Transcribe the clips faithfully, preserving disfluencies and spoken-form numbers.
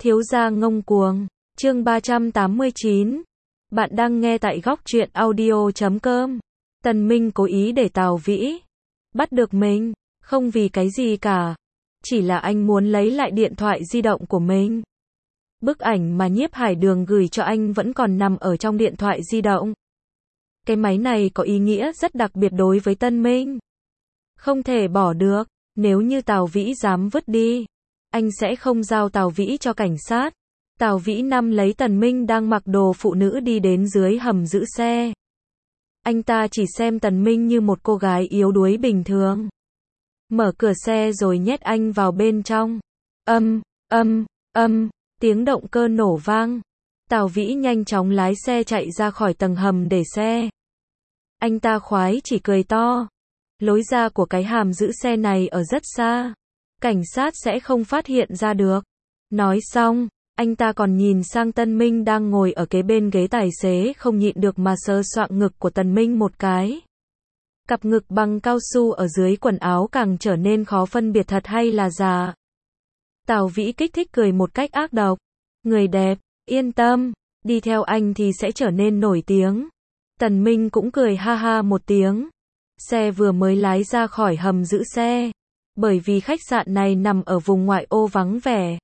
Thiếu gia ngông cuồng, chương ba trăm tám mươi chín. Bạn đang nghe tại góc truyện audio chấm com. Tần Minh cố ý để Tào Vĩ bắt được mình, không vì cái gì cả. Chỉ là anh muốn lấy lại điện thoại di động của mình. Bức ảnh mà Nhiếp Hải Đường gửi cho anh vẫn còn nằm ở trong điện thoại di động. Cái máy này có ý nghĩa rất đặc biệt đối với Tân Minh. Không thể bỏ được, nếu như Tào Vĩ dám vứt đi, anh sẽ không giao Tào Vĩ cho cảnh sát. Tào Vĩ nắm lấy Tần Minh đang mặc đồ phụ nữ đi đến dưới hầm giữ xe. Anh ta chỉ xem Tần Minh như một cô gái yếu đuối bình thường. Mở cửa xe rồi nhét anh vào bên trong. Âm, âm, âm, tiếng động cơ nổ vang. Tào Vĩ nhanh chóng lái xe chạy ra khỏi tầng hầm để xe. Anh ta khoái chỉ cười to. Lối ra của cái hàm giữ xe này ở rất xa. Cảnh sát sẽ không phát hiện ra được. Nói xong, anh ta còn nhìn sang Tân Minh đang ngồi ở kế bên ghế tài xế, không nhịn được mà sờ soạng ngực của Tần Minh một cái. Cặp ngực bằng cao su ở dưới quần áo càng trở nên khó phân biệt thật hay là giả. Tào Vĩ kích thích cười một cách ác độc. Người đẹp, yên tâm, đi theo anh thì sẽ trở nên nổi tiếng. Tần Minh cũng cười ha ha một tiếng. Xe vừa mới lái ra khỏi hầm giữ xe. Bởi vì khách sạn này nằm ở vùng ngoại ô vắng vẻ.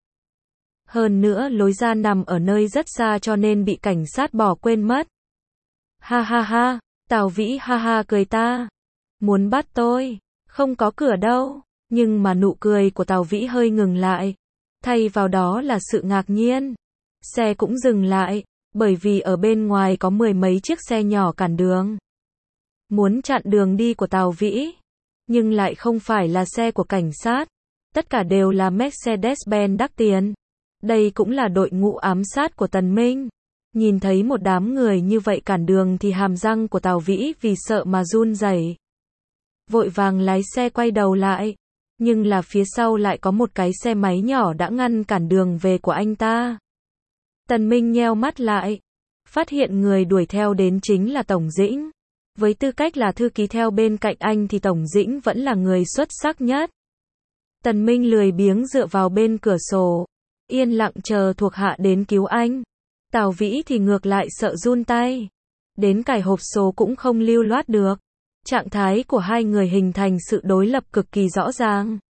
Hơn nữa lối ra nằm ở nơi rất xa cho nên bị cảnh sát bỏ quên mất. Ha ha ha, Tào Vĩ ha ha cười ta. Muốn bắt tôi, không có cửa đâu. Nhưng mà nụ cười của Tào Vĩ hơi ngừng lại. Thay vào đó là sự ngạc nhiên. Xe cũng dừng lại, bởi vì ở bên ngoài có mười mấy chiếc xe nhỏ cản đường. Muốn chặn đường đi của Tào Vĩ. Nhưng lại không phải là xe của cảnh sát. Tất cả đều là Mercedes-Benz đắt tiền. Đây cũng là đội ngũ ám sát của Tần Minh. Nhìn thấy một đám người như vậy cản đường thì hàm răng của Tào Vĩ vì sợ mà run rẩy. Vội vàng lái xe quay đầu lại. Nhưng là phía sau lại có một cái xe máy nhỏ đã ngăn cản đường về của anh ta. Tần Minh nheo mắt lại. Phát hiện người đuổi theo đến chính là Tổng Dĩnh. Với tư cách là thư ký theo bên cạnh anh thì Tổng Dĩnh vẫn là người xuất sắc nhất. Tần Minh lười biếng dựa vào bên cửa sổ. Yên lặng chờ thuộc hạ đến cứu anh. Tào Vĩ thì ngược lại sợ run tay. Đến cài hộp số cũng không lưu loát được. Trạng thái của hai người hình thành sự đối lập cực kỳ rõ ràng.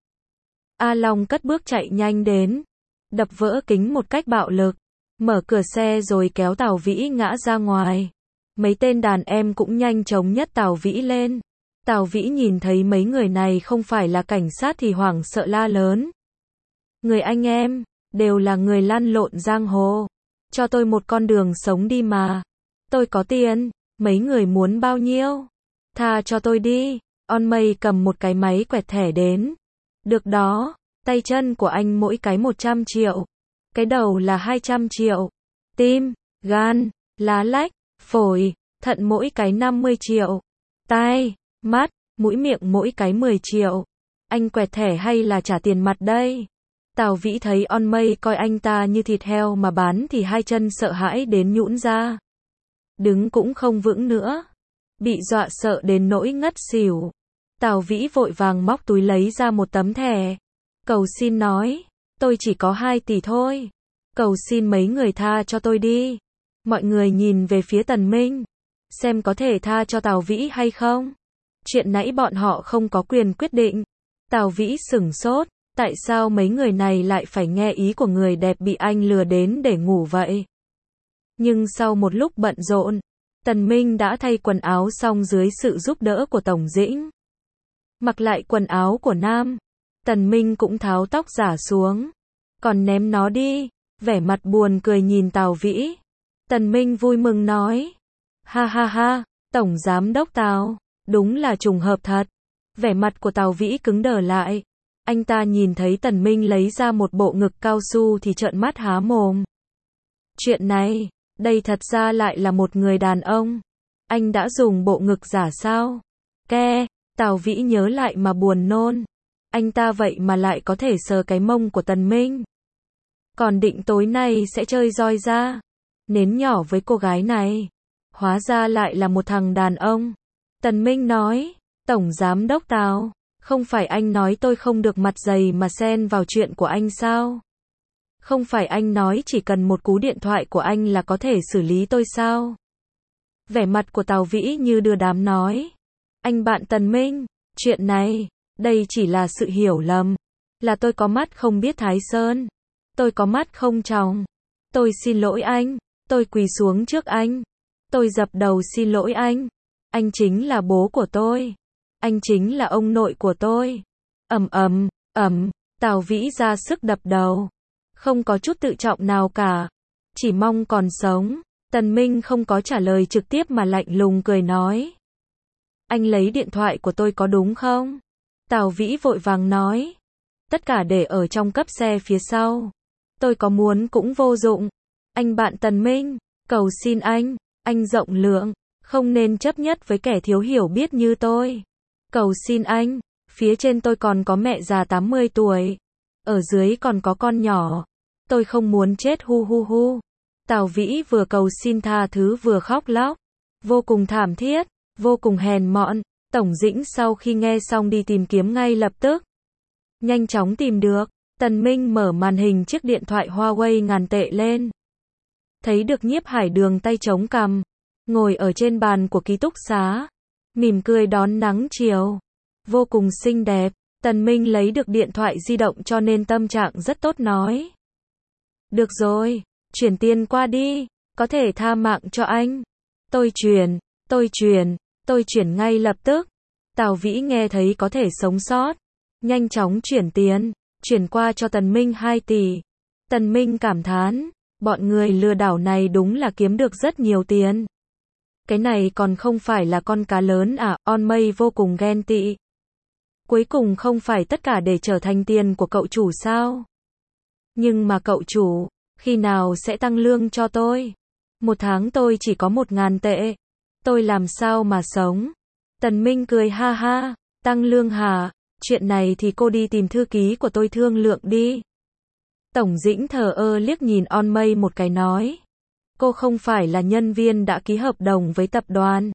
A Long cất bước chạy nhanh đến. Đập vỡ kính một cách bạo lực. Mở cửa xe rồi kéo Tào Vĩ ngã ra ngoài. Mấy tên đàn em cũng nhanh chóng nhấc Tào Vĩ lên. Tào Vĩ nhìn thấy mấy người này không phải là cảnh sát thì hoảng sợ la lớn. Người anh em, đều là người lăn lộn giang hồ. Cho tôi một con đường sống đi mà. Tôi có tiền, mấy người muốn bao nhiêu? Tha cho tôi đi. On Mây cầm một cái máy quẹt thẻ đến. Được đó, tay chân của anh mỗi cái một trăm triệu. Cái đầu là hai trăm triệu. Tim, gan, lá lách, phổi, thận mỗi cái năm mươi triệu. Tai, mắt, mũi miệng mỗi cái mười triệu. Anh quẹt thẻ hay là trả tiền mặt đây? Tào Vĩ thấy On Mây coi anh ta như thịt heo mà bán thì hai chân sợ hãi đến nhũn ra. Đứng cũng không vững nữa. Bị dọa sợ đến nỗi ngất xỉu. Tào Vĩ vội vàng móc túi lấy ra một tấm thẻ. Cầu xin nói, tôi chỉ có hai tỷ thôi. Cầu xin mấy người tha cho tôi đi. Mọi người nhìn về phía Tần Minh. Xem có thể tha cho Tào Vĩ hay không. Chuyện nãy bọn họ không có quyền quyết định. Tào Vĩ sửng sốt. Tại sao mấy người này lại phải nghe ý của người đẹp bị anh lừa đến để ngủ vậy? Nhưng sau một lúc bận rộn, Tần Minh đã thay quần áo xong dưới sự giúp đỡ của Tổng Dĩnh. Mặc lại quần áo của nam, Tần Minh cũng tháo tóc giả xuống. Còn ném nó đi, vẻ mặt buồn cười nhìn Tào Vĩ. Tần Minh vui mừng nói. Ha ha ha, Tổng Giám đốc Tào, đúng là trùng hợp thật. Vẻ mặt của Tào Vĩ cứng đờ lại. Anh ta nhìn thấy Tần Minh lấy ra một bộ ngực cao su thì trợn mắt há mồm. Chuyện này, đây thật ra lại là một người đàn ông. Anh đã dùng bộ ngực giả sao? Ke, Tào Vĩ nhớ lại mà buồn nôn. Anh ta vậy mà lại có thể sờ cái mông của Tần Minh. Còn định tối nay sẽ chơi roi ra. Nến nhỏ với cô gái này. Hóa ra lại là một thằng đàn ông. Tần Minh nói, Tổng Giám đốc Tào. Không phải anh nói tôi không được mặt dày mà xen vào chuyện của anh sao? Không phải anh nói chỉ cần một cú điện thoại của anh là có thể xử lý tôi sao? Vẻ mặt của Tào Vĩ như đưa đám nói. Anh bạn Tần Minh, chuyện này, đây chỉ là sự hiểu lầm. Là tôi có mắt không biết Thái Sơn. Tôi có mắt không tròng. Tôi xin lỗi anh. Tôi quỳ xuống trước anh. Tôi dập đầu xin lỗi anh. Anh chính là bố của tôi. Anh chính là ông nội của tôi. Ầm ầm, ầm, Tào Vĩ ra sức đập đầu. Không có chút tự trọng nào cả. Chỉ mong còn sống. Tần Minh không có trả lời trực tiếp mà lạnh lùng cười nói. Anh lấy điện thoại của tôi có đúng không? Tào Vĩ vội vàng nói. Tất cả để ở trong cấp xe phía sau. Tôi có muốn cũng vô dụng. Anh bạn Tần Minh, cầu xin anh, anh rộng lượng, không nên chấp nhất với kẻ thiếu hiểu biết như tôi. Cầu xin anh, phía trên tôi còn có mẹ già tám mươi tuổi. Ở dưới còn có con nhỏ. Tôi không muốn chết hu hu hu. Tào Vĩ vừa cầu xin tha thứ vừa khóc lóc. Vô cùng thảm thiết, vô cùng hèn mọn. Tổng Dĩnh sau khi nghe xong đi tìm kiếm ngay lập tức. Nhanh chóng tìm được. Tần Minh mở màn hình chiếc điện thoại Huawei ngàn tệ lên. Thấy được Nhiếp Hải Đường tay chống cằm. Ngồi ở trên bàn của ký túc xá. Mỉm cười đón nắng chiều. Vô cùng xinh đẹp. Tần Minh lấy được điện thoại di động cho nên tâm trạng rất tốt nói. Được rồi, chuyển tiền qua đi, có thể tha mạng cho anh. Tôi chuyển, tôi chuyển, tôi chuyển ngay lập tức. Tào Vĩ nghe thấy có thể sống sót. Nhanh chóng chuyển tiền, chuyển qua cho Tần Minh hai tỷ. Tần Minh cảm thán, bọn người lừa đảo này đúng là kiếm được rất nhiều tiền. Cái này còn không phải là con cá lớn à, On Mây vô cùng ghen tị. Cuối cùng không phải tất cả để trở thành tiền của cậu chủ sao? Nhưng mà cậu chủ, khi nào sẽ tăng lương cho tôi? Một tháng tôi chỉ có một ngàn tệ. Tôi làm sao mà sống? Tần Minh cười ha ha, tăng lương hả? Chuyện này thì cô đi tìm thư ký của tôi thương lượng đi. Tổng Dĩnh thờ ơ liếc nhìn On Mây một cái nói. Cô không phải là nhân viên đã ký hợp đồng với tập đoàn.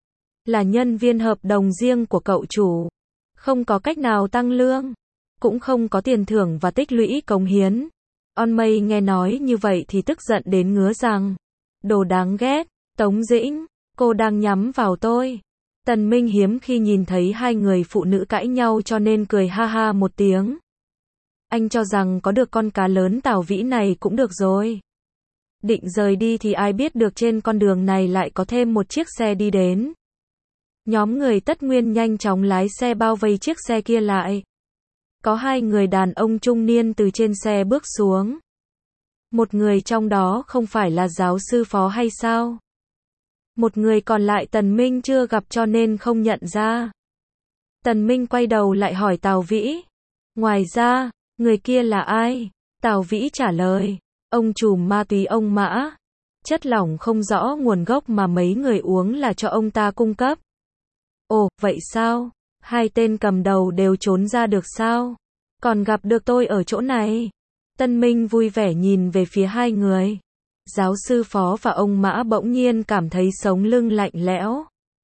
Là nhân viên hợp đồng riêng của cậu chủ. Không có cách nào tăng lương. Cũng không có tiền thưởng và tích lũy cống hiến. On Mây nghe nói như vậy thì tức giận đến ngứa răng. Đồ đáng ghét. Tống Dĩnh, cô đang nhắm vào tôi. Tần Minh hiếm khi nhìn thấy hai người phụ nữ cãi nhau cho nên cười ha ha một tiếng. Anh cho rằng có được con cá lớn Tào Vĩ này cũng được rồi. Định rời đi thì ai biết được trên con đường này lại có thêm một chiếc xe đi đến. Nhóm người Tất Nguyên nhanh chóng lái xe bao vây chiếc xe kia lại. Có hai người đàn ông trung niên từ trên xe bước xuống. Một người trong đó không phải là giáo sư Phó hay sao? Một người còn lại Tần Minh chưa gặp cho nên không nhận ra. Tần Minh quay đầu lại hỏi Tào Vĩ. Ngoài ra, người kia là ai? Tào Vĩ trả lời. Ông trùm ma túy ông Mã. Chất lỏng không rõ nguồn gốc mà mấy người uống là cho ông ta cung cấp. Ồ, vậy sao? Hai tên cầm đầu đều trốn ra được sao? Còn gặp được tôi ở chỗ này. Tân Minh vui vẻ nhìn về phía hai người. Giáo sư Phó và ông Mã bỗng nhiên cảm thấy sống lưng lạnh lẽo.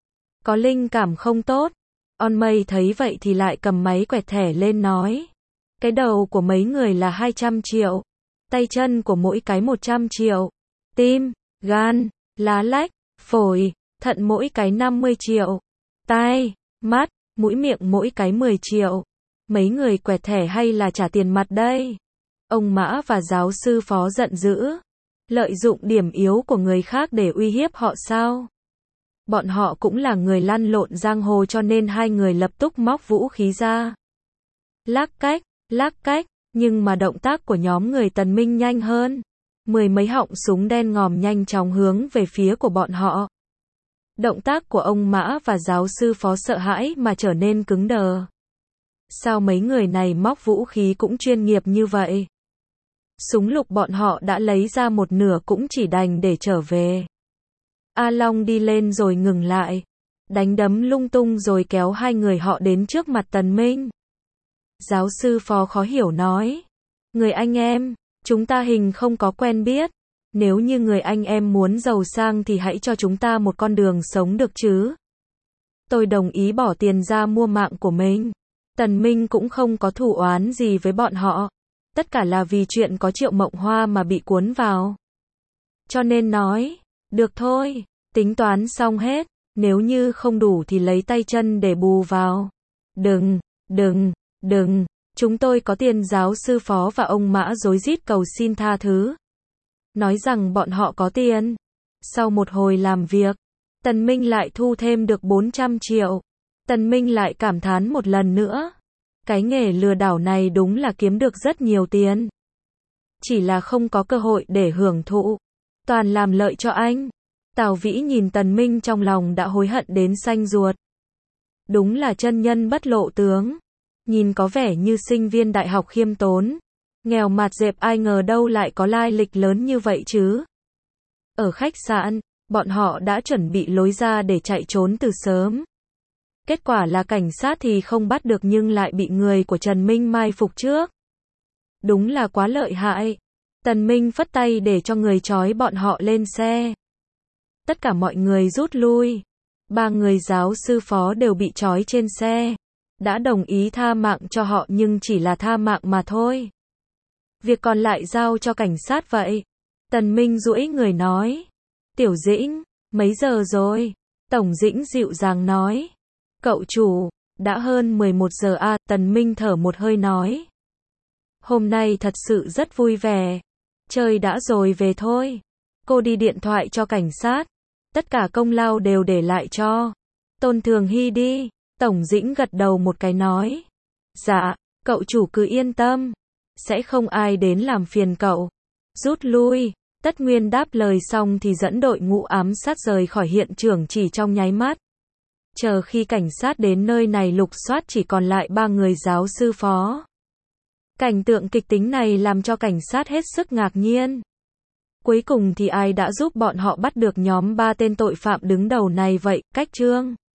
Có linh cảm không tốt. On Mây thấy vậy thì lại cầm máy quẹt thẻ lên nói. Cái đầu của mấy người là hai trăm triệu. Tay chân của mỗi cái một trăm triệu. Tim, gan, lá lách, phổi, thận mỗi cái năm mươi triệu. Tai, mắt, mũi miệng mỗi cái mười triệu. Mấy người quẹt thẻ hay là trả tiền mặt đây? Ông Mã và giáo sư Phó giận dữ. Lợi dụng điểm yếu của người khác để uy hiếp họ sao? Bọn họ cũng là người lăn lộn giang hồ cho nên hai người lập tức móc vũ khí ra. Lắc cách, lắc cách, nhưng mà động tác của nhóm người Tần Minh nhanh hơn. Mười mấy họng súng đen ngòm nhanh chóng hướng về phía của bọn họ. Động tác của ông Mã và giáo sư Phó sợ hãi mà trở nên cứng đờ. Sao mấy người này móc vũ khí cũng chuyên nghiệp như vậy? Súng lục bọn họ đã lấy ra một nửa cũng chỉ đành để trở về. A Long đi lên rồi ngừng lại. Đánh đấm lung tung rồi kéo hai người họ đến trước mặt Tần Minh. Giáo sư Phó khó hiểu nói. Người anh em, chúng ta hình không có quen biết. Nếu như người anh em muốn giàu sang thì hãy cho chúng ta một con đường sống được chứ. Tôi đồng ý bỏ tiền ra mua mạng của mình. Tần Minh cũng không có thù oán gì với bọn họ. Tất cả là vì chuyện có Triệu Mộng Hoa mà bị cuốn vào. Cho nên nói, được thôi, tính toán xong hết, nếu như không đủ thì lấy tay chân để bù vào. Đừng, đừng, đừng, chúng tôi có tiền. Giáo sư phó và ông Mã rối rít cầu xin tha thứ. Nói rằng bọn họ có tiền. Sau một hồi làm việc, Tần Minh lại thu thêm được bốn trăm triệu. Tần Minh lại cảm thán một lần nữa. Cái nghề lừa đảo này đúng là kiếm được rất nhiều tiền. Chỉ là không có cơ hội để hưởng thụ. Toàn làm lợi cho anh. Tào Vĩ nhìn Tần Minh trong lòng đã hối hận đến xanh ruột. Đúng là chân nhân bất lộ tướng. Nhìn có vẻ như sinh viên đại học khiêm tốn. Nghèo mạt dẹp, ai ngờ đâu lại có lai lịch lớn như vậy chứ. Ở khách sạn, bọn họ đã chuẩn bị lối ra để chạy trốn từ sớm. Kết quả là cảnh sát thì không bắt được nhưng lại bị người của Trần Minh mai phục trước. Đúng là quá lợi hại. Tần Minh phất tay để cho người trói bọn họ lên xe. Tất cả mọi người rút lui. Ba người giáo sư phó đều bị trói trên xe. Đã đồng ý tha mạng cho họ nhưng chỉ là tha mạng mà thôi. Việc còn lại giao cho cảnh sát vậy. Tần Minh duỗi người nói. Tiểu Dĩnh, mấy giờ rồi? Tổng Dĩnh dịu dàng nói. Cậu chủ, đã hơn mười một giờ à, Tần Minh thở một hơi nói. Hôm nay thật sự rất vui vẻ. Chơi đã rồi về thôi. Cô đi điện thoại cho cảnh sát. Tất cả công lao đều để lại cho Tôn Thường Hy đi. Tổng Dĩnh gật đầu một cái nói. Dạ, cậu chủ cứ yên tâm. Sẽ không ai đến làm phiền cậu. Rút lui. Tất Nguyên đáp lời xong thì dẫn đội ngũ ám sát rời khỏi hiện trường chỉ trong nháy mắt. Chờ khi cảnh sát đến nơi này lục soát chỉ còn lại ba người giáo sư phó. Cảnh tượng kịch tính này làm cho cảnh sát hết sức ngạc nhiên. Cuối cùng thì ai đã giúp bọn họ bắt được nhóm ba tên tội phạm đứng đầu này vậy? Cách Trương